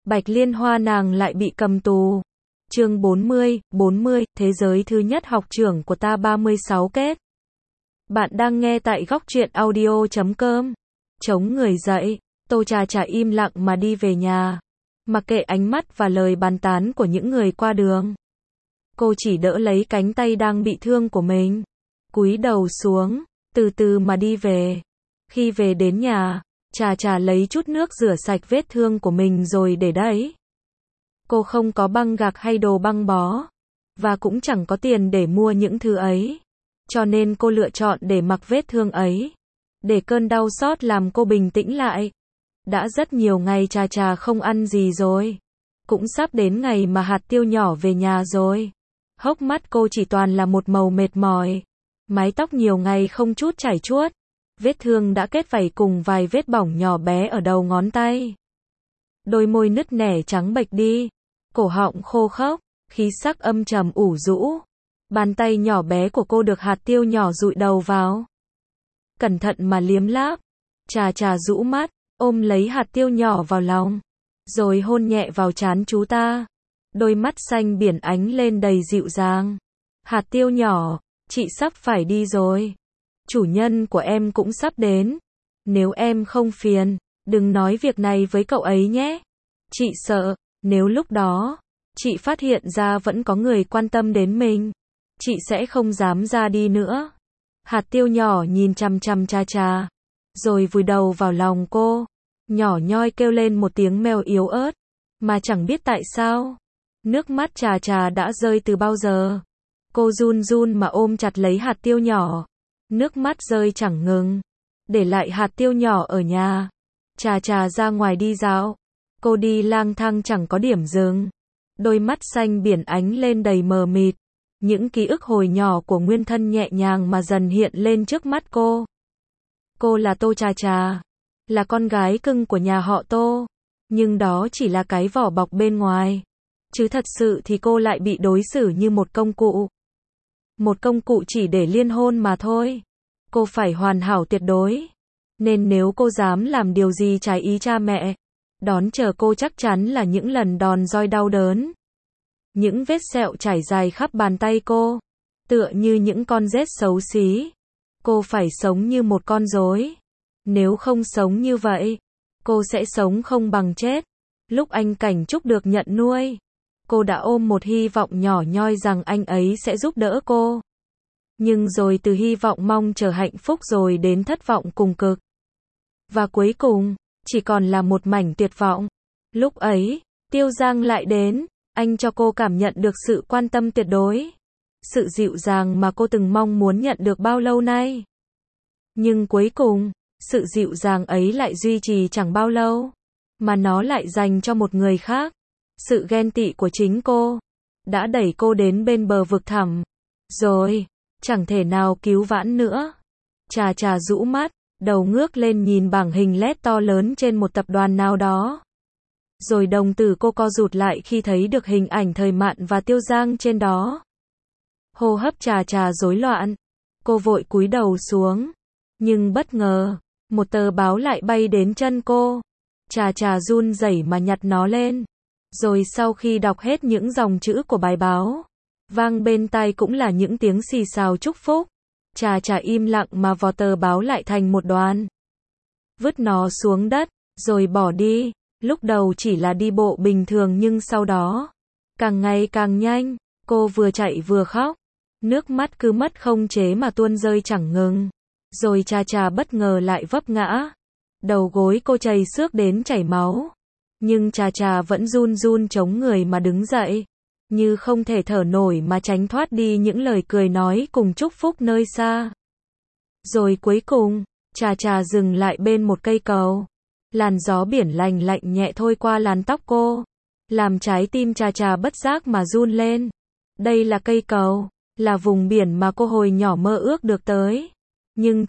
Bạch Liên Hoa nàng lại bị cầm tù. Chương 40, thế giới thứ nhất học trưởng của ta 36 kết. Bạn đang nghe tại góc truyện audio.com. Chống người dậy, Tô Trà Trà im lặng mà đi về nhà. Mặc kệ ánh mắt và lời bàn tán của những người qua đường. Cô chỉ đỡ lấy cánh tay đang bị thương của mình. Cúi đầu xuống, từ từ mà đi về. Khi về đến nhà, Trà Trà lấy chút nước rửa sạch vết thương của mình rồi để đấy. Cô không có băng gạc hay đồ băng bó. Và cũng chẳng có tiền để mua những thứ ấy. Cho nên cô lựa chọn để mặc vết thương ấy. Để cơn đau xót làm cô bình tĩnh lại. Đã rất nhiều ngày Trà Trà không ăn gì rồi. Cũng sắp đến ngày mà hạt tiêu nhỏ về nhà rồi. Hốc mắt cô chỉ toàn là một màu mệt mỏi. Mái tóc nhiều ngày không chút chảy chuốt. Vết thương đã kết vảy cùng vài vết bỏng nhỏ bé ở đầu ngón tay. Đôi môi nứt nẻ trắng bệch đi. Cổ họng khô khốc, khí sắc âm trầm ủ rũ. Bàn tay nhỏ bé của cô được hạt tiêu nhỏ dụi đầu vào. Cẩn thận mà liếm láp. Trà Trà rũ mắt, ôm lấy hạt tiêu nhỏ vào lòng. Rồi hôn nhẹ vào trán chú ta. Đôi mắt xanh biển ánh lên đầy dịu dàng. Hạt tiêu nhỏ, chị sắp phải đi rồi. Chủ nhân của em cũng sắp đến. Nếu em không phiền, đừng nói việc này với cậu ấy nhé. Chị sợ, nếu lúc đó, chị phát hiện ra vẫn có người quan tâm đến mình, chị sẽ không dám ra đi nữa. Hạt tiêu nhỏ nhìn chằm chằm Trà Trà, rồi vùi đầu vào lòng cô. Nhỏ nhoi kêu lên một tiếng mèo yếu ớt, mà chẳng biết tại sao. Nước mắt Trà Trà đã rơi từ bao giờ. Cô run run mà ôm chặt lấy hạt tiêu nhỏ. Nước mắt rơi chẳng ngừng. Để lại hạt tiêu nhỏ ở nhà. Trà Trà ra ngoài đi dạo. Cô đi lang thang chẳng có điểm dừng. Đôi mắt xanh biển ánh lên đầy mờ mịt. Những ký ức hồi nhỏ của nguyên thân nhẹ nhàng mà dần hiện lên trước mắt cô. Cô là Tô Trà Trà. Là con gái cưng của nhà họ Tô. Nhưng đó chỉ là cái vỏ bọc bên ngoài. Chứ thật sự thì cô lại bị đối xử như một công cụ. Một công cụ chỉ để liên hôn mà thôi. Cô phải hoàn hảo tuyệt đối. Nên nếu cô dám làm điều gì trái ý cha mẹ, đón chờ cô chắc chắn là những lần đòn roi đau đớn. Những vết sẹo trải dài khắp bàn tay cô. Tựa như những con rết xấu xí. Cô phải sống như một con rối. Nếu không sống như vậy, cô sẽ sống không bằng chết. Lúc anh Cảnh Trúc được nhận nuôi, cô đã ôm một hy vọng nhỏ nhoi rằng anh ấy sẽ giúp đỡ cô. Nhưng rồi từ hy vọng mong chờ hạnh phúc rồi đến thất vọng cùng cực. Và cuối cùng, chỉ còn là một mảnh tuyệt vọng. Lúc ấy, Tiêu Giang lại đến, anh cho cô cảm nhận được sự quan tâm tuyệt đối. Sự dịu dàng mà cô từng mong muốn nhận được bao lâu nay. Nhưng cuối cùng, sự dịu dàng ấy lại duy trì chẳng bao lâu. Mà nó lại dành cho một người khác. Sự ghen tị của chính cô đã đẩy cô đến bên bờ vực thẳm. Rồi, chẳng thể nào cứu vãn nữa. Trà Trà rũ mắt, đầu ngước lên nhìn bảng hình LED to lớn trên một tập đoàn nào đó. Rồi đồng tử cô co rụt lại khi thấy được hình ảnh Thời Mạn và Tiêu Giang trên đó. Hô hấp Trà Trà rối loạn. Cô vội cúi đầu xuống. Nhưng bất ngờ, một tờ báo lại bay đến chân cô. Trà Trà run rẩy mà nhặt nó lên. Rồi sau khi đọc hết những dòng chữ của bài báo, vang bên tai cũng là những tiếng xì xào chúc phúc. Trà Trà im lặng mà vò tờ báo lại thành một đoàn. Vứt nó xuống đất, rồi bỏ đi. Lúc đầu chỉ là đi bộ bình thường nhưng sau đó, càng ngày càng nhanh, cô vừa chạy vừa khóc. Nước mắt cứ mất không chế mà tuôn rơi chẳng ngừng. Rồi Trà Trà bất ngờ lại vấp ngã. Đầu gối cô chảy xước đến chảy máu. Nhưng Trà Trà vẫn run run chống người mà đứng dậy. Như không thể thở nổi mà tránh thoát đi những lời cười nói cùng chúc phúc nơi xa. Rồi cuối cùng, Trà Trà dừng lại bên một cây cầu. Làn gió biển lành lạnh nhẹ thôi qua làn tóc cô. Làm trái tim Trà Trà bất giác mà run lên. Đây là cây cầu, là vùng biển mà cô hồi nhỏ mơ ước được tới. Nhưng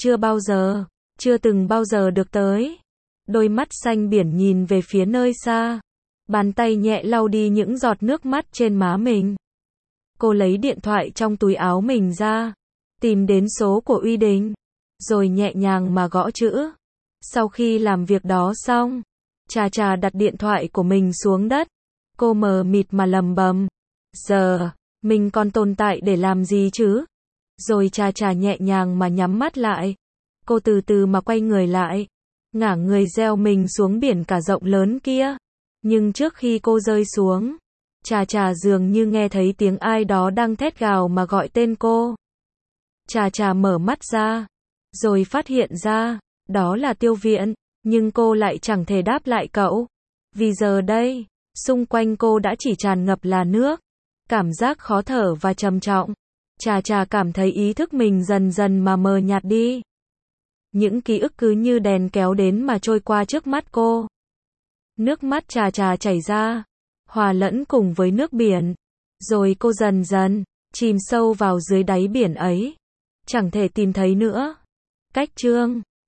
chưa từng bao giờ được tới. Đôi mắt xanh biển nhìn về phía nơi xa. Bàn tay nhẹ lau đi những giọt nước mắt trên má mình. Cô lấy điện thoại trong túi áo mình ra. Tìm đến số của Uy Đình. Rồi nhẹ nhàng mà gõ chữ. Sau khi làm việc đó xong, Trà Trà đặt điện thoại của mình xuống đất. Cô mờ mịt mà lầm bầm. Giờ, mình còn tồn tại để làm gì chứ? Rồi Trà Trà nhẹ nhàng mà nhắm mắt lại. Cô từ từ mà quay người lại. Ngả người gieo mình xuống biển cả rộng lớn kia. Nhưng trước khi cô rơi xuống, Trà Trà dường như nghe thấy tiếng ai đó đang thét gào mà gọi tên cô. Trà Trà mở mắt ra, rồi phát hiện ra, đó là Tiêu Viễn, nhưng cô lại chẳng thể đáp lại cậu. Vì giờ đây, xung quanh cô đã chỉ tràn ngập là nước, cảm giác khó thở và trầm trọng. Trà Trà cảm thấy ý thức mình dần dần mà mờ nhạt đi. Những ký ức cứ như đèn kéo đến mà trôi qua trước mắt cô. Nước mắt Trà Trà chảy ra, hòa lẫn cùng với nước biển. Rồi cô dần dần chìm sâu vào dưới đáy biển ấy. Chẳng thể tìm thấy nữa. Cách chương